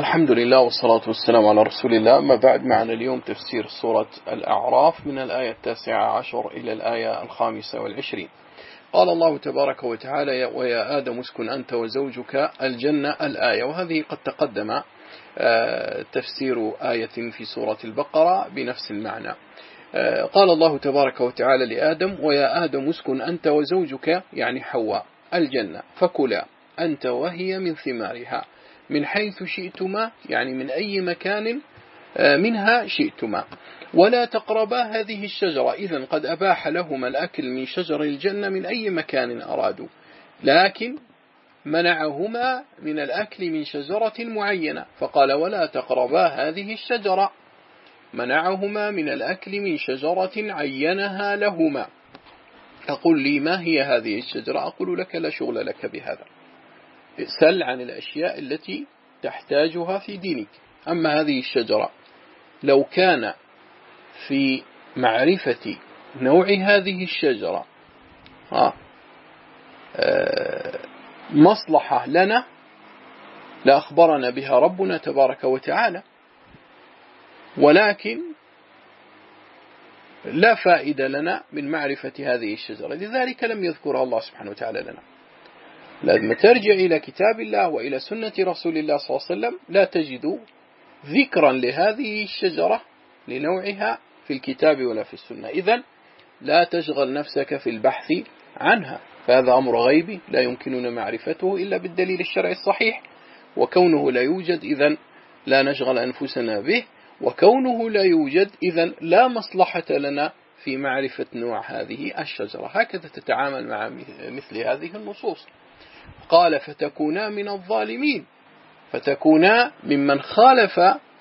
الحمد لله والصلاة والسلام على رسول الله. ما بعد، معنا اليوم تفسير سورة الأعراف من الآية 19 إلى الآية 25. قال الله تبارك وتعالى: ويا آدم اسكن أنت وزوجك الجنة، الآية. وهذه قد تقدم تفسير آية في سورة البقرة بنفس المعنى. قال الله تبارك وتعالى لآدم: ويا آدم اسكن أنت وزوجك، يعني حواء، الجنة، فكلا أنت وهي من ثمارها من حيث شئتما، يعني من أي مكان منها شئتما، ولا تقربا هذه الشجرة. إذن قد أباح لهما الأكل من شجر الجنة من أي مكان أرادوا، لكن منعهما من الأكل من شجرة معينة، فقال: ولا تقربا هذه الشجرة. منعهما من الأكل من شجرة عينها لهما. تقول لي: ما هي هذه الشجرة؟ أقول لك: لا شغل لك بهذا، سل عن الأشياء التي تحتاجها في دينك. أما هذه الشجرة، لو كان في معرفة نوع هذه الشجرة مصلحة لنا لأخبرنا بها ربنا تبارك وتعالى، ولكن لا فائدة لنا من معرفة هذه الشجرة، لذلك لم يذكرها الله سبحانه وتعالى لنا. لازم ترجع إلى كتاب الله وإلى سنة رسول الله صلى الله عليه وسلم، لا تجد ذكرا لهذه الشجرة لنوعها في الكتاب ولا في السنة. إذن لا تشغل نفسك في البحث عنها، فهذا أمر غيبي لا يمكننا معرفته إلا بالدليل الشرعي الصحيح، وكونه لا يوجد إذن لا نشغل أنفسنا به، وكونه لا يوجد إذن لا مصلحة لنا في معرفة نوع هذه الشجرة. هكذا تتعامل مع مثل هذه النصوص. قال: فتكونا من الظالمين، فتكونا ممن خالف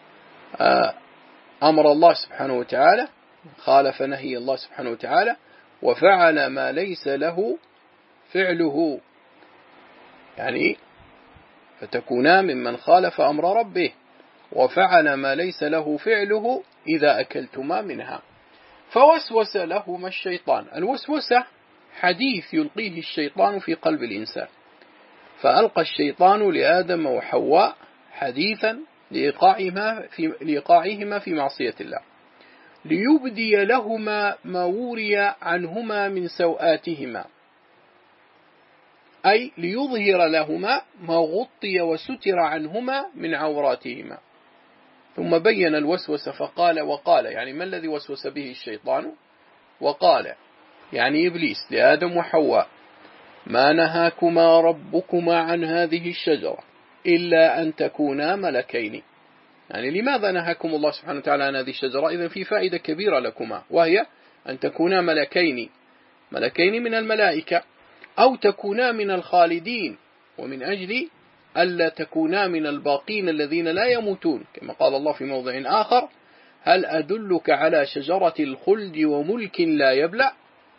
أمر الله سبحانه وتعالى، خالف نهي الله سبحانه وتعالى، وفعل ما ليس له فعله، يعني فتكونا ممن خالف أمر ربه وفعل ما ليس له فعله إذا أكلتما منها. فوسوس لهما الشيطان. الوسوسة حديث يلقيه الشيطان في قلب الإنسان، فألقى الشيطان لآدم وحواء حديثا لإيقاعهما في معصية الله، ليبدي لهما ما وري عنهما من سوآتهما، أي ليظهر لهما ما غطي وستر عنهما من عوراتهما. ثم بين الوسوسة فقال: وقال، يعني ما الذي وسوس به الشيطان؟ وقال يعني إبليس لآدم وحواء: ما نهاكما ربكما عن هذه الشجرة إلا أن تكونا ملكين. يعني لماذا نهاكم الله سبحانه وتعالى عن هذه الشجرة؟ إذن في فائدة كبيرة لكما، وهي أن تكونا ملكين من الملائكة، أو تكونا من الخالدين، ومن أجل ألا تكونا من الباقين الذين لا يموتون، كما قال الله في موضع آخر: هل أدلك على شجرة الخلد وملك لا يبلى.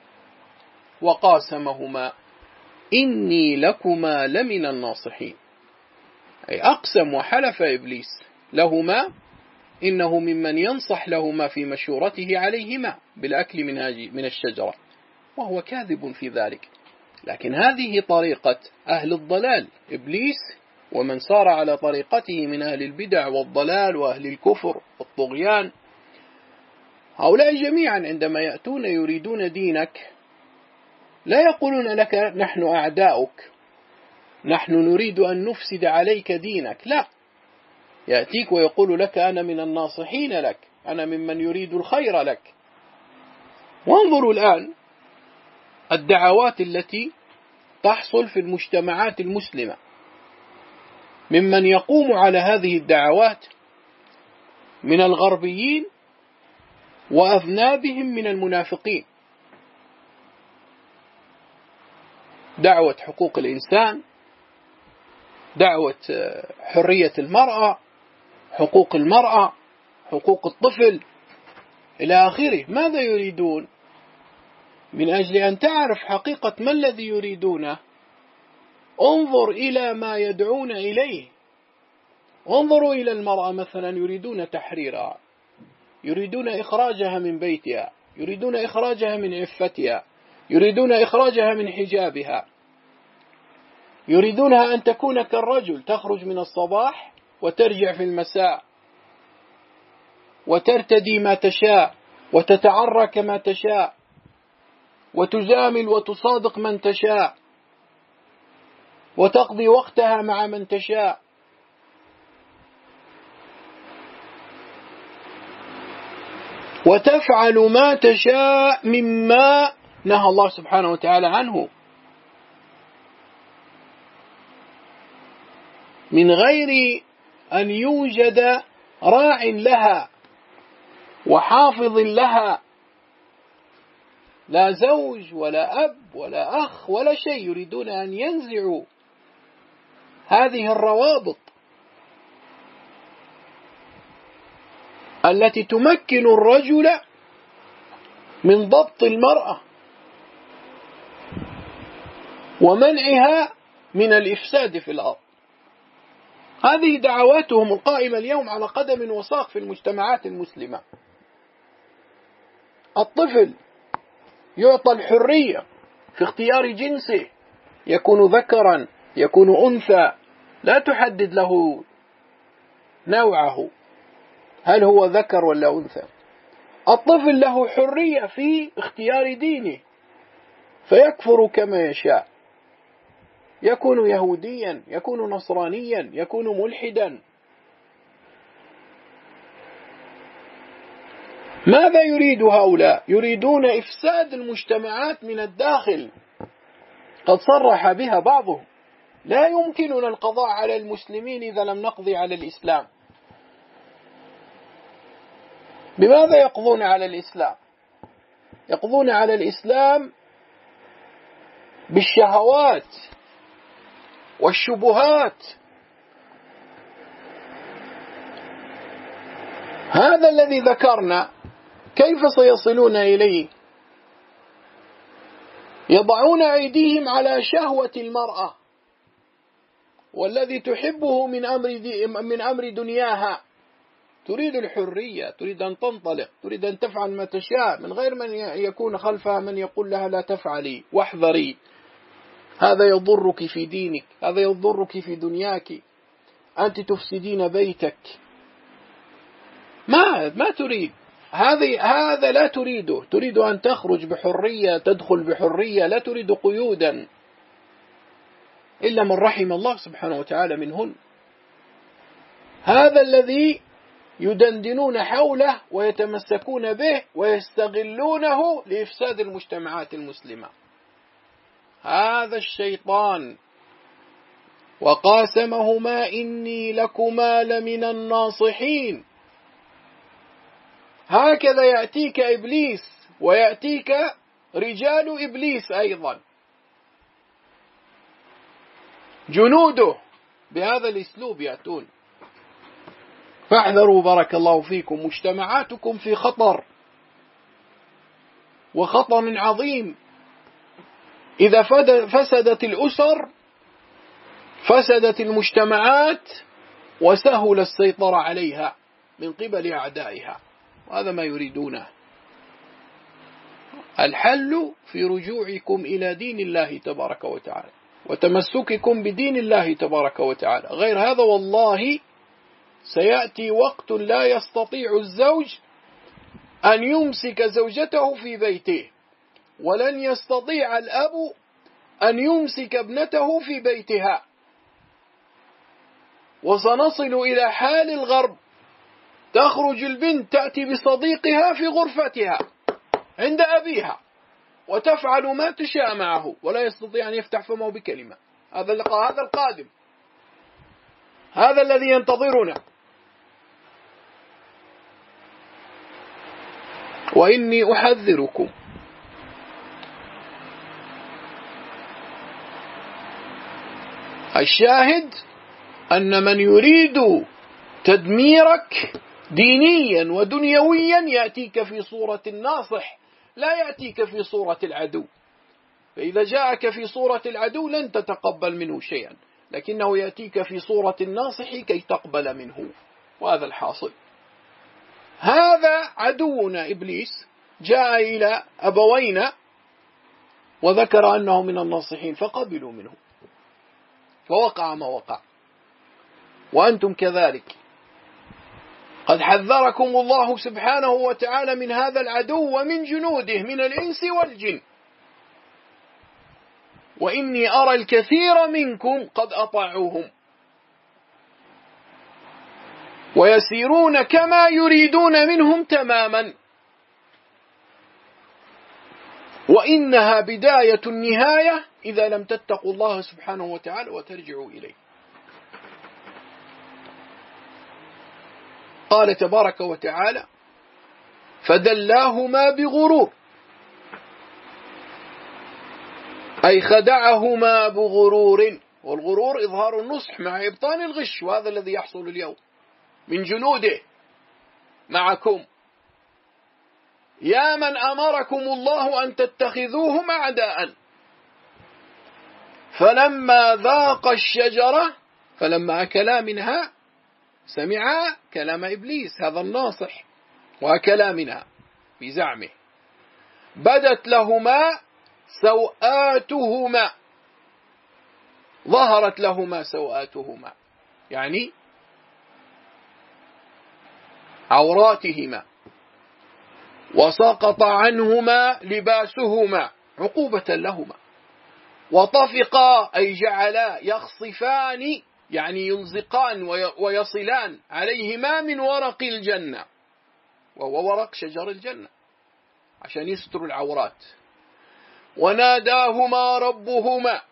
وقاسمهما إني لكما لمن الناصحين، أي أقسم وحلف إبليس لهما إنه ممن ينصح لهما في مشورته عليهما بالأكل من الشجرة، وهو كاذب في ذلك. لكن هذه طريقة أهل الضلال، إبليس ومن صار على طريقته من أهل البدع والضلال وأهل الكفر والطغيان. هؤلاء جميعا عندما يأتون يريدون دينك لا يقولون لك: نحن أعداؤك، نحن نريد أن نفسد عليك دينك. لا، يأتيك ويقول لك: أنا من الناصحين لك، أنا ممن يريد الخير لك. وانظروا الآن الدعوات التي تحصل في المجتمعات المسلمة، ممن يقوم على هذه الدعوات من الغربيين وأذنابهم من المنافقين. دعوة حقوق الإنسان، دعوة حرية المرأة، حقوق المرأة، حقوق الطفل، إلى آخره. ماذا يريدون؟ من أجل أن تعرف حقيقة ما الذي يريدونه، انظر إلى ما يدعون إليه. انظروا إلى المرأة مثلا، يريدون تحريرها، يريدون إخراجها من بيتها، يريدون إخراجها من عفتها، يريدون إخراجها من حجابها، يريدونها أن تكون كالرجل، تخرج من الصباح وترجع في المساء، وترتدي ما تشاء، وتتعرى كما تشاء، وتجامل وتصادق من تشاء، وتقضي وقتها مع من تشاء. وتفعل ما تشاء مما نهى الله سبحانه وتعالى عنه، من غير أن يوجد راع لها وحافظ لها، لا زوج ولا أب ولا أخ ولا شيء. يريدون أن ينزعوا هذه الروابط التي تمكن الرجل من ضبط المرأة ومنعها من الإفساد في الأرض. هذه دعواتهم القائمة اليوم على قدم وساق في المجتمعات المسلمة. الطفل يعطى الحرية في اختيار جنسه، يكون ذكرا يكون أنثى، لا تحدد له نوعه هل هو ذكر ولا أنثى. الطفل له حرية في اختيار دينه، فيكفر كما يشاء، يكون يهوديا، يكون نصرانيا، يكون ملحدا. ماذا يريد هؤلاء؟ يريدون إفساد المجتمعات من الداخل. قد صرح بها بعضهم: لا يمكننا القضاء على المسلمين إذا لم نقضي على الإسلام. بماذا يقضون على الإسلام؟ يقضون على الإسلام بالشهوات والشبهات. هذا الذي ذكرنا كيف سيصلون إليه؟ يضعون أيديهم على شهوة المرأة والذي تحبه من أمر دنياها. تريد الحرية، تريد أن تنطلق، تريد أن تفعل ما تشاء من غير من يكون خلفها من يقول لها لا تفعلي واحذري، هذا يضرك في دينك، هذا يضرك في دنياك، أنت تفسدين بيتك. ما تريد هذا لا تريده. تريد أن تخرج بحرية، تدخل بحرية، لا تريد قيودا إلا من رحم الله سبحانه وتعالى منهن. هذا الذي يدندنون حوله ويتمسكون به ويستغلونه لإفساد المجتمعات المسلمة. هذا الشيطان: وقاسمهما إني لكما لمن الناصحين. هكذا يأتيك إبليس، ويأتيك رجال إبليس أيضا، جنوده بهذا الأسلوب يأتون. فاحذروا بارك الله فيكم، مجتمعاتكم في خطر، وخطر عظيم. إذا فسدت الأسر فسدت المجتمعات، وسهل السيطرة عليها من قبل أعدائها، وهذا ما يريدونه. الحل في رجوعكم إلى دين الله تبارك وتعالى، وتمسككم بدين الله تبارك وتعالى. غير هذا والله سيأتي وقت لا يستطيع الزوج أن يمسك زوجته في بيته، ولن يستطيع الأب أن يمسك ابنته في بيتها. وسنصل إلى حال الغرب، تخرج البنت تأتي بصديقها في غرفتها عند أبيها وتفعل ما تشاء معه، ولا يستطيع أن يفتح فمه بكلمة. هذا القادم، هذا الذي ينتظرنا. وإني أحذركم الشاهد أن من يريد تدميرك دينيا ودنيويا يأتيك في صورة الناصح، لا يأتيك في صورة العدو. فإذا جاءك في صورة العدو لن تتقبل منه شيئا، لكنه يأتيك في صورة الناصح كي تقبل منه، وهذا الحاصل. هذا عدونا إبليس جاء إلى أبوينا وذكر أنه من الناصحين فقبلوا منه، فوقع ما وقع. وأنتم كذلك. قد حذركم الله سبحانه وتعالى من هذا العدو ومن جنوده من الإنس والجن. وإني أرى الكثير منكم قد أطاعوهم ويسيرون كما يريدون منهم تماما، وإنها بداية النهاية إذا لم تتقوا الله سبحانه وتعالى وترجعوا إليه. قال تبارك وتعالى: فدلاهما بغرور، أي خدعهما بغرور، والغرور إظهار النصح مع إبطان الغش، وهذا الذي يحصل اليوم من جنوده معكم. يا من أمركم الله أن تتخذوهم أعداء، فلما ذاق الشجرة، فلما أكلا منها سمعا كلام إبليس هذا الناصح وأكلا منها بزعمه، بدت لهما سوآتهما، ظهرت لهما سوآتهما يعني عوراتهما، وسقط عنهما لباسهما عقوبة لهما، وطفقا أي جعلا يخصفان يعني يلزقان ويصلان عليهما من ورق الجنة، وهو ورق شجر الجنة عشان يستر العورات. وناداهما ربهما،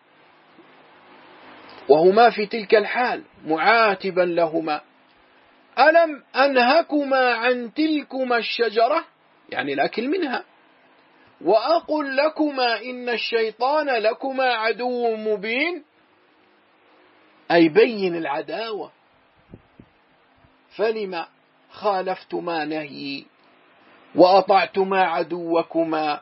وهما في تلك الحال معاتبا لهما: ألم أنهكما عن تلكما الشجرة، يعني الأكل منها، وأقل لكما إن الشيطان لكما عدو مبين، أي بين العداوة، فلما خالفتما نهي وأطعتما عدوكما.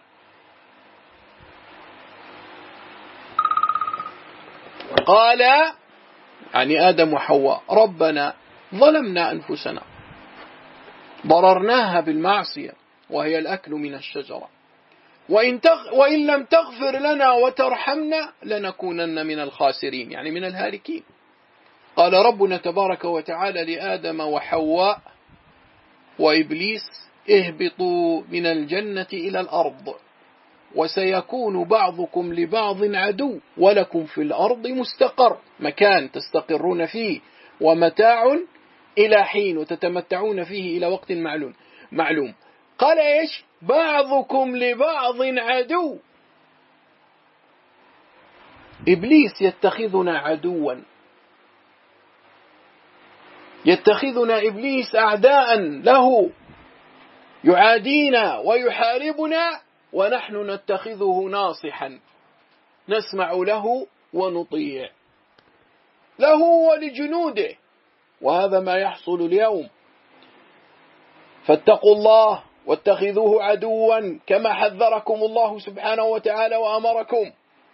قال يعني آدم وحواء: ربنا ظلمنا أنفسنا، ضررناها بالمعصية وهي الأكل من الشجرة، وإن لم تغفر لنا وترحمنا لنكونن من الخاسرين، يعني من الهالكين. قال ربنا تبارك وتعالى لآدم وحواء وإبليس: اهبطوا من الجنة إلى الأرض، وسيكون بعضكم لبعض عدو، ولكم في الأرض مستقر، مكان تستقرون فيه، ومتاع إلى حين، وتتمتعون فيه إلى وقت معلوم. قال إيش؟ بعضكم لبعض عدو. إبليس يتخذنا عدوا، يتخذنا إبليس أعداء له، يعادينا ويحاربنا، ونحن نتخذه ناصحا، نسمع له ونطيع له ولجنوده، وهذا ما يحصل اليوم. فاتقوا الله واتخذوه عدوا كما حذركم الله سبحانه وتعالى وأمركم،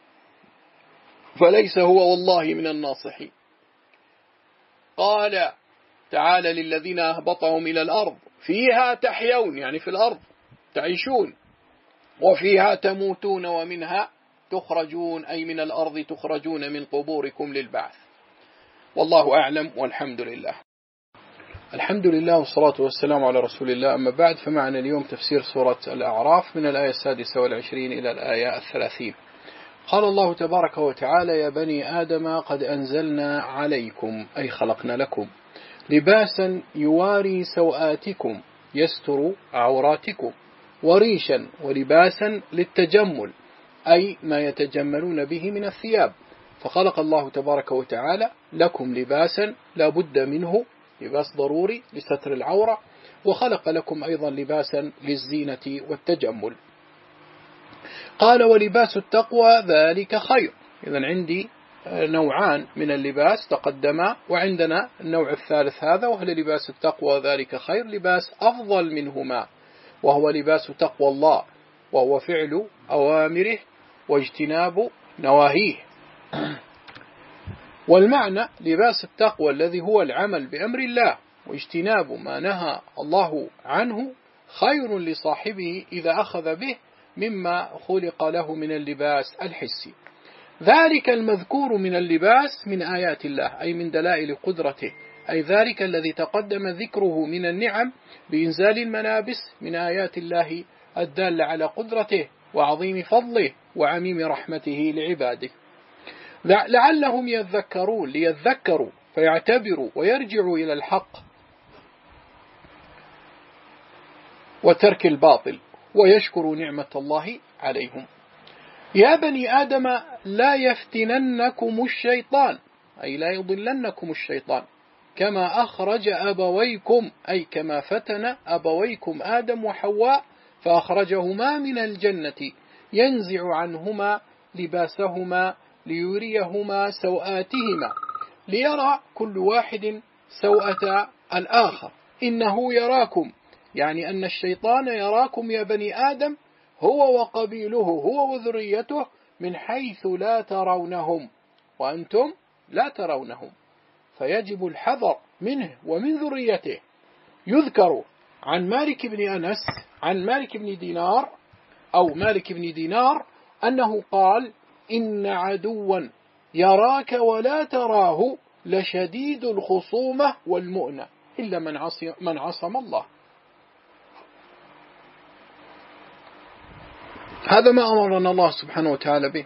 فليس هو والله من الناصحين. قال تعالى للذين أهبطهم إلى الأرض: فيها تحيون، يعني في الأرض تعيشون، وفيها تموتون ومنها تخرجون، أي من الأرض تخرجون من قبوركم للبعث. والله أعلم، والحمد لله. الحمد لله والصلاة والسلام على رسول الله، أما بعد، فمعنا اليوم تفسير سورة الأعراف من الآية 26 إلى الآية 30. قال الله تبارك وتعالى: يا بني آدم قد أنزلنا عليكم، أي خلقنا لكم، لباسا يواري سوآتكم، يستر عوراتكم، وريشا، ولباسا للتجمل، أي ما يتجملون به من الثياب. فخلق الله تبارك وتعالى لكم لباسا لا بد منه، لباس ضروري لستر العورة، وخلق لكم أيضا لباسا للزينة والتجمل. قال: ولباس التقوى ذلك خير. إذن عندي نوعان من اللباس تقدما، وعندنا النوع الثالث هذا، وهو لباس التقوى ذلك خير، لباس أفضل منهما، وهو لباس تقوى الله، وهو فعل أوامره واجتناب نواهيه. والمعنى لباس التقوى الذي هو العمل بأمر الله واجتناب ما نهى الله عنه خير لصاحبه إذا أخذ به مما خلق له من اللباس الحسي. ذلك المذكور من اللباس من آيات الله، أي من دلائل قدرته أي ذلك الذي تقدم ذكره من النعم بإنزال الملابس من آيات الله الدالة على قدرته وعظيم فضله وعميم رحمته لعباده، لعلهم ليذكروا فيعتبروا ويرجعوا إلى الحق وترك الباطل ويشكروا نعمة الله عليهم. يا بني آدم لا يفتننكم الشيطان، أي لا يضلنكم الشيطان، كما أخرج أبويكم، أي كما فتن أبويكم آدم وحواء فأخرجهما من الجنة ينزع عنهما لباسهما ليريهما سوآتهما ليرى كل واحد سوءة الآخر إنه يراكم، يعني أن الشيطان يراكم يا بني آدم هو وقبيله هو وذريته من حيث لا ترونهم وأنتم لا ترونهم، فيجب الحذر منه ومن ذريته. يذكر عن مالك بن أنس عن مالك بن دينار أو مالك بن دينار أنه قال: إن عدوا يراك ولا تراه لشديد الخصومة والمؤنة إلا من عصم الله. هذا ما أمرنا الله سبحانه وتعالى به،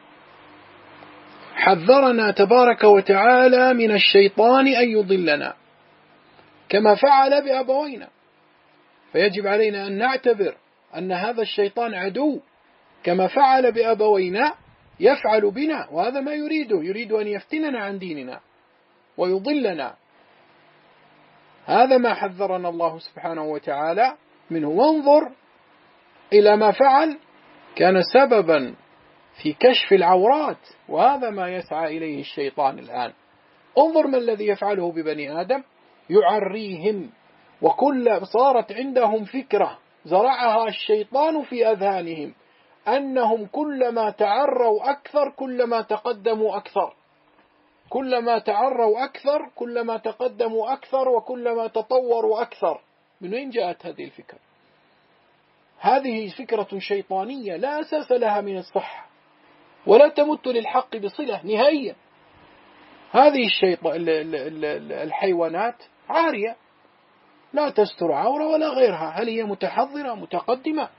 حذرنا تبارك وتعالى من الشيطان أن يضلنا كما فعل بأبوينا، فيجب علينا أن نعتبر أن هذا الشيطان عدو كما فعل بأبوينا يفعل بنا، وهذا ما يريد أن يفتننا عن ديننا ويضلنا. هذا ما حذرنا الله سبحانه وتعالى منه. وانظر إلى ما فعل، كان سببا في كشف العورات، وهذا ما يسعى إليه الشيطان الآن. انظر ما الذي يفعله ببني آدم، يعريهم، وكل صارت عندهم فكرة زرعها الشيطان في أذهانهم أنهم كلما تعروا أكثر كلما تقدموا أكثر، كلما تعروا أكثر كلما تقدموا أكثر، وكلما تطوروا أكثر. من وين جاءت هذه الفكرة؟ هذه فكرة شيطانية لا أساس لها من الصحة ولا تمت للحق بصلة نهائيا. هذه الحيوانات عارية لا تستر عورة ولا غيرها، هل هي متحضرة متقدمة؟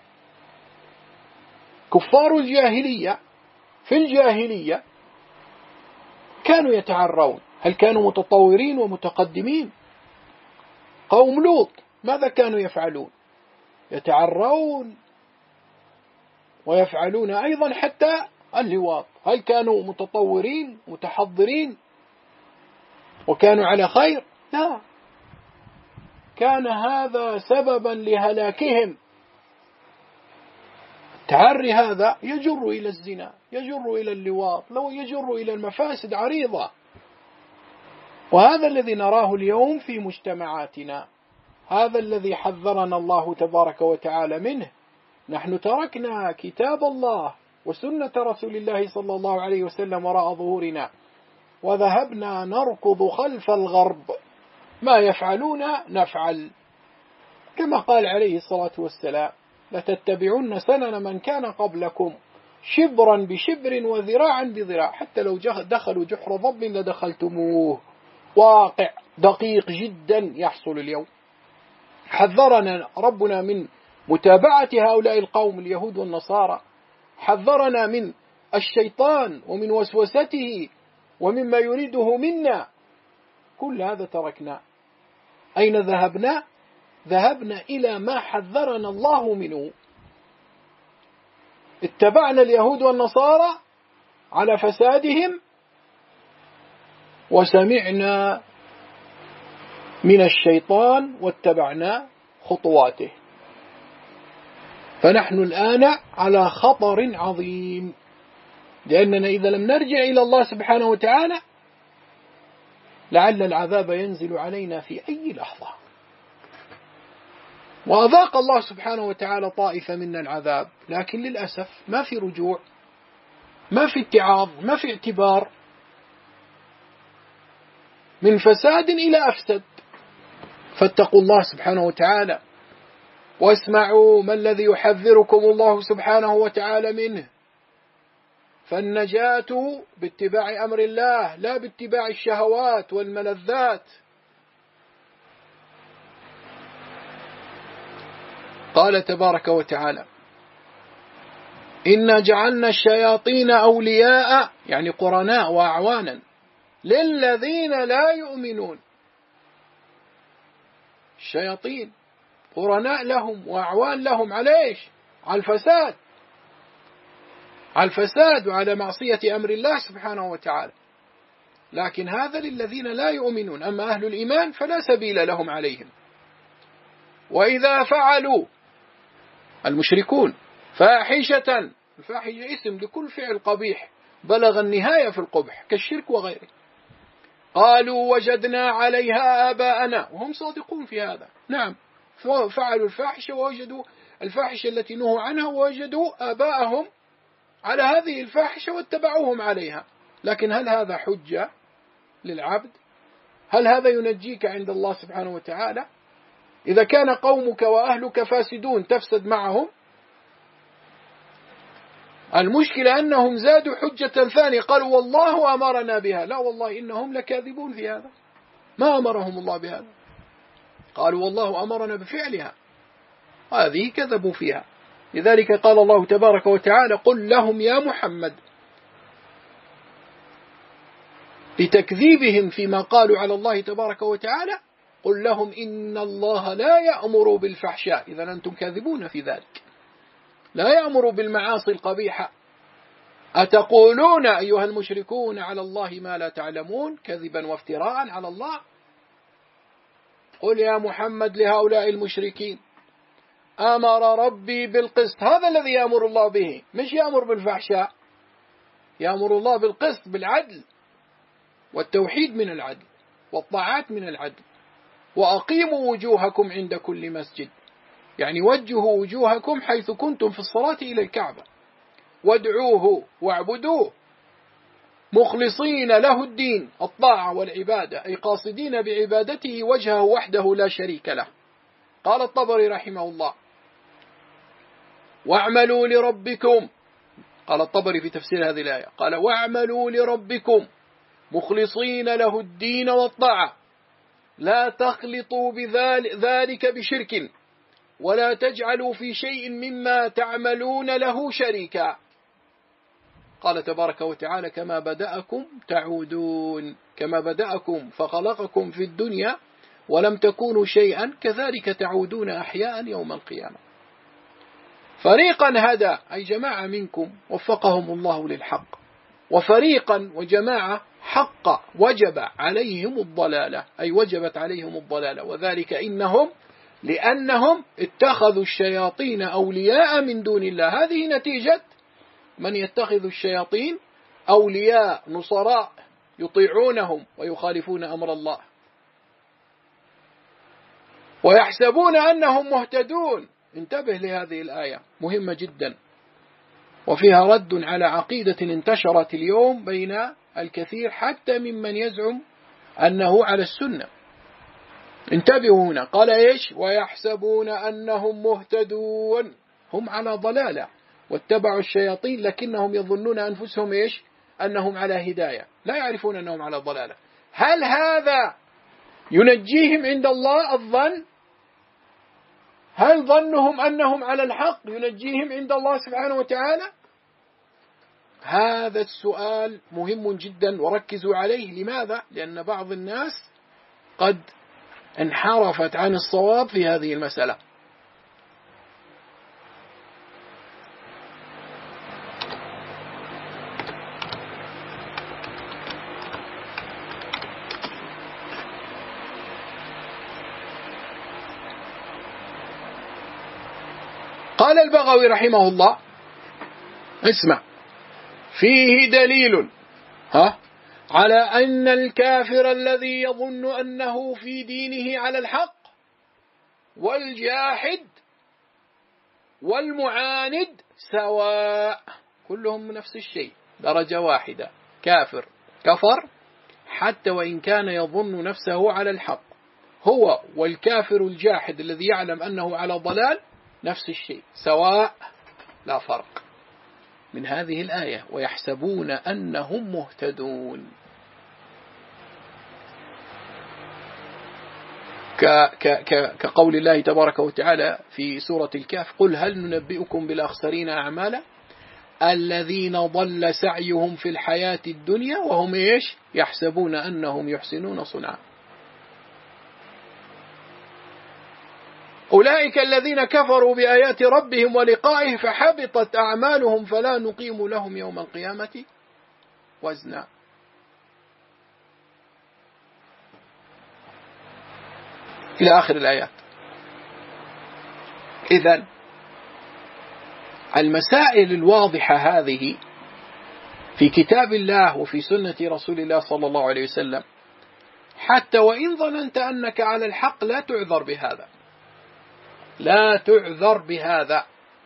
كفار الجاهلية في الجاهلية كانوا يتعرون، هل كانوا متطورين ومتقدمين؟ قوم لوط ماذا كانوا يفعلون؟ يتعرون ويفعلون أيضا حتى اللواط، هل كانوا متطورين متحضرين وكانوا على خير؟ لا، كان هذا سببا لهلاكهم. التعري هذا يجر إلى الزنا، يجر إلى اللواط، لو يجر إلى المفاسد عريضة، وهذا الذي نراه اليوم في مجتمعاتنا، هذا الذي حذرنا الله تبارك وتعالى منه. نحن تركنا كتاب الله وسنة رسول الله صلى الله عليه وسلم وراء ظهورنا، وذهبنا نركض خلف الغرب، ما يفعلون نفعل، كما قال عليه الصلاة والسلام: لتتبعن سنن من كان قبلكم شبرا بشبر وذراعا بذراع، حتى لو دخلوا جحر ضب لدخلتموه. واقع دقيق جدا يحصل اليوم. حذرنا ربنا من متابعة هؤلاء القوم اليهود والنصارى، حذرنا من الشيطان ومن وسوسته ومما يريده منا. كل هذا تركنا. أين ذهبنا؟ ذهبنا إلى ما حذرنا الله منه. اتبعنا اليهود والنصارى على فسادهم، وسمعنا من الشيطان واتبعنا خطواته. فنحن الآن على خطر عظيم، لأننا إذا لم نرجع إلى الله سبحانه وتعالى لعل العذاب ينزل علينا في أي لحظة. وأذاق الله سبحانه وتعالى طائفة منا العذاب، لكن للأسف ما في رجوع، ما في اتعاظ، ما في اعتبار، من فساد إلى أفسد. فاتقوا الله سبحانه وتعالى واسمعوا ما الذي يحذركم الله سبحانه وتعالى منه. فالنجاة باتباع أمر الله لا باتباع الشهوات والملذات قال تبارك وتعالى: إنا جعلنا الشياطين أولياء، يعني قرناء وأعوانا، للذين لا يؤمنون. الشياطين قرناء لهم وأعوان لهم على إيش؟ على الفساد، على الفساد وعلى معصية أمر الله سبحانه وتعالى. لكن هذا للذين لا يؤمنون، أما أهل الإيمان فلا سبيل لهم عليهم. وإذا فعلوا المشركون فاحشة، الفاحشة اسم لكل فعل قبيح بلغ النهاية في القبح كالشرك وغيره، قالوا وجدنا عليها آباءنا، وهم صادقون في هذا. نعم، فعلوا الفاحشة ووجدوا الفاحشة التي نهوا عنها، ووجدوا آباءهم على هذه الفاحشة واتبعوهم عليها. لكن هل هذا حجة للعبد؟ هل هذا ينجيك عند الله سبحانه وتعالى؟ إذا كان قومك وأهلك فاسدون تفسد معهم. المشكلة أنهم زادوا حجة ثانية، قالوا والله أمرنا بها. لا والله، إنهم لكاذبون في هذا، ما أمرهم الله بهذا. قالوا والله أمرنا بفعلها، هذه كذبوا فيها. لذلك قال الله تبارك وتعالى: قل لهم يا محمد، لتكذيبهم فيما قالوا على الله تبارك وتعالى: قل لهم إن الله لا يأمر بالفحشاء. إذا أنتم كاذبون في ذلك، لا يأمر بالمعاصي القبيحة. أتقولون أيها المشركون على الله ما لا تعلمون، كذبا وافتراء على الله. قل يا محمد لهؤلاء المشركين: أمر ربي بالقسط. هذا الذي يأمر الله به، مش يأمر بالفحشاء. يأمر الله بالقسط، بالعدل، والتوحيد من العدل، والطاعات من العدل. وأقيموا وجوهكم عند كل مسجد، يعني وجهوا وجوهكم حيث كنتم في الصلاة إلى الكعبة، وادعوه واعبدوه مخلصين له الدين، الطاعة والعبادة، أي قاصدين بعبادته وجهه وحده لا شريك له. قال الطبري رحمه الله: واعملوا لربكم. قال الطبري في تفسير هذه الآية، قال: واعملوا لربكم مخلصين له الدين والطاعة، لا تخلطوا ذلك بشرك، ولا تجعلوا في شيء مما تعملون له شريكا. قال تبارك وتعالى: كما بدأكم تعودون، كما بدأكم فخلقكم في الدنيا ولم تكونوا شيئا، كذلك تعودون أحياء يوم القيامة. فريقا هدى، أي جماعة منكم وفقهم الله للحق، وفريقا وجماعة حق وجب عليهم الضلالة، أي وجبت عليهم الضلالة. وذلك لأنهم اتخذوا الشياطين أولياء من دون الله. هذه نتيجة من يتخذ الشياطين أولياء نصراء يطيعونهم ويخالفون أمر الله، ويحسبون أنهم مهتدون. انتبه لهذه الآية، مهمة جدا، وفيها رد على عقيدة انتشرت اليوم بين الكثير حتى ممن يزعم أنه على السنة. انتبهوا هنا، قال إيش؟ ويحسبون أنهم مهتدون، هم على ضلالة واتبعوا الشياطين، لكنهم يظنون أنفسهم إيش؟ أنهم على هداية، لا يعرفون أنهم على ضلالة. هل هذا ينجيهم عند الله الظن؟ هل ظنهم أنهم على الحق ينجيهم عند الله سبحانه وتعالى؟ هذا السؤال مهم جدا، وركزوا عليه. لماذا؟ لأن بعض الناس قد انحرفت عن الصواب في هذه المسألة. قال البغوي رحمه الله: اسمع، فيه دليل على أن الكافر الذي يظن أنه في دينه على الحق، والجاحد والمعاند سواء، كلهم نفس الشيء، درجة واحدة، كافر كفر حتى وإن كان يظن نفسه على الحق. هو والكافر الجاحد الذي يعلم أنه على ضلال نفس الشيء، سواء، لا فرق. من هذه الآية: ويحسبون أنهم مهتدون. كقول الله تبارك وتعالى في سورة الكهف: قل هل ننبئكم بالأخسرين أعمالا الذين ضل سعيهم في الحياة الدنيا وهم يحسبون أنهم يحسنون صنعا. أولئك الذين كفروا بآيات ربهم ولقائه فحبطت أعمالهم فلا نقيم لهم يوم القيامة وزنا. إلى آخر الآيات. إذن المسائل الواضحة هذه في كتاب الله وفي سنة رسول الله صلى الله عليه وسلم، حتى وإن ظننت أنك على الحق لا تعذر بهذا، لا تعذر بهذا.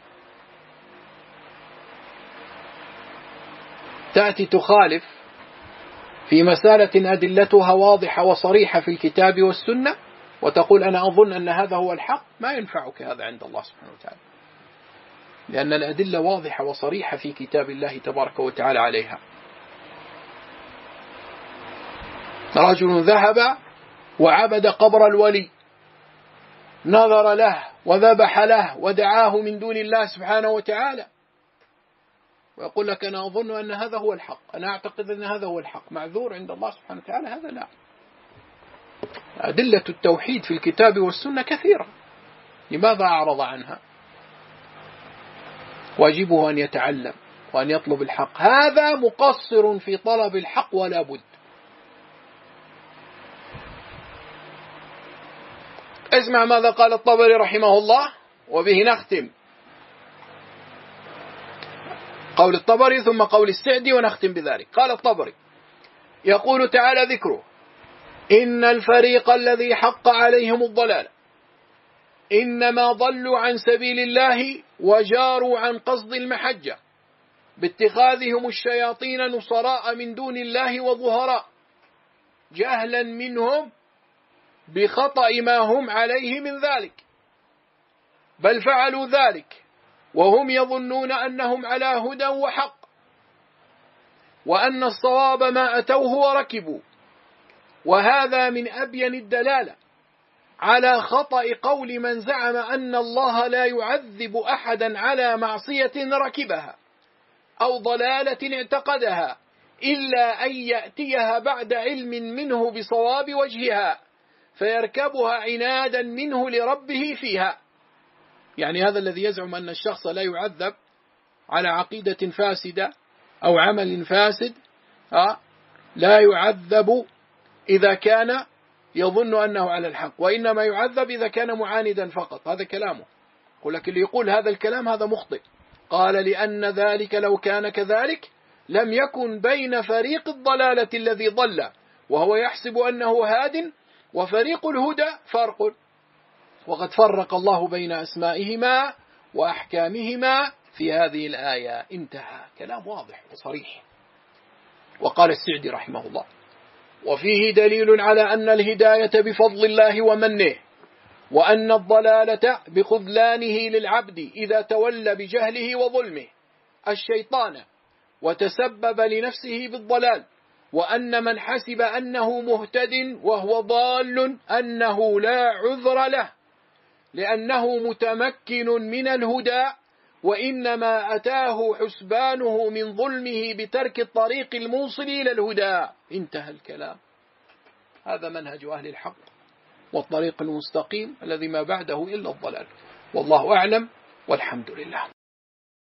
تأتي تخالف في مسألة أدلتها واضحة وصريحة في الكتاب والسنة وتقول أنا أظن أن هذا هو الحق، ما ينفعك هذا عند الله سبحانه وتعالى، لأن الأدلة واضحة وصريحة في كتاب الله تبارك وتعالى عليها. رجل ذهب وعبد قبر الولي، نظر له وذبح له ودعاه من دون الله سبحانه وتعالى، ويقول لك أنا أظن أن هذا هو الحق، أنا أعتقد أن هذا هو الحق، معذور عند الله سبحانه وتعالى؟ هذا لا. أدلة التوحيد في الكتاب والسنة كثيرة، لماذا أعرض عنها؟ واجبه أن يتعلم وأن يطلب الحق، هذا مقصر في طلب الحق ولا بد. اسمع ماذا قال الطبري رحمه الله وبه نختم. قول الطبري ثم قول السعدي ونختم بذلك. قال الطبري: يقول تعالى ذكره: إن الفريق الذي حق عليهم الضلال إنما ضلوا عن سبيل الله وجاروا عن قصد المحجة باتخاذهم الشياطين نصراء من دون الله وظهراء، جهلا منهم بخطأ ما هم عليه من ذلك، بل فعلوا ذلك وهم يظنون أنهم على هدى وحق، وأن الصواب ما أتوه وركبوا. وهذا من أبين الدلالة على خطأ قول من زعم أن الله لا يعذب أحدا على معصية ركبها أو ضلالة اعتقدها إلا أن يأتيها بعد علم منه بصواب وجهها فيركبها عنادا منه لربه فيها. يعني هذا الذي يزعم أن الشخص لا يعذب على عقيدة فاسدة أو عمل فاسد لا يعذب إذا كان يظن أنه على الحق، وإنما يعذب إذا كان معاندا فقط. هذا كلامه. لكن اللي يقول هذا الكلام هذا مخطئ. قال: لأن ذلك لو كان كذلك لم يكن بين فريق الضلالة الذي ضل وهو يحسب أنه هاد وفريق الهدى فرق، وقد فرق الله بين أسمائهما وأحكامهما في هذه الآية. انتهى. كلام واضح وصريح. وقال السعدي رحمه الله: وفيه دليل على أن الهداية بفضل الله ومنه، وأن الضلالة بخذلانه للعبد إذا تولى بجهله وظلمه الشيطان وتسبب لنفسه بالضلال، وأن من حسب أنه مهتد وهو ضال أنه لا عذر له لأنه متمكن من الهدى، وإنما أتاه حسبانه من ظلمه بترك الطريق الموصل إلى الهدى. انتهى الكلام. هذا منهج أهل الحق والطريق المستقيم الذي ما بعده إلا الضلال. والله أعلم والحمد لله.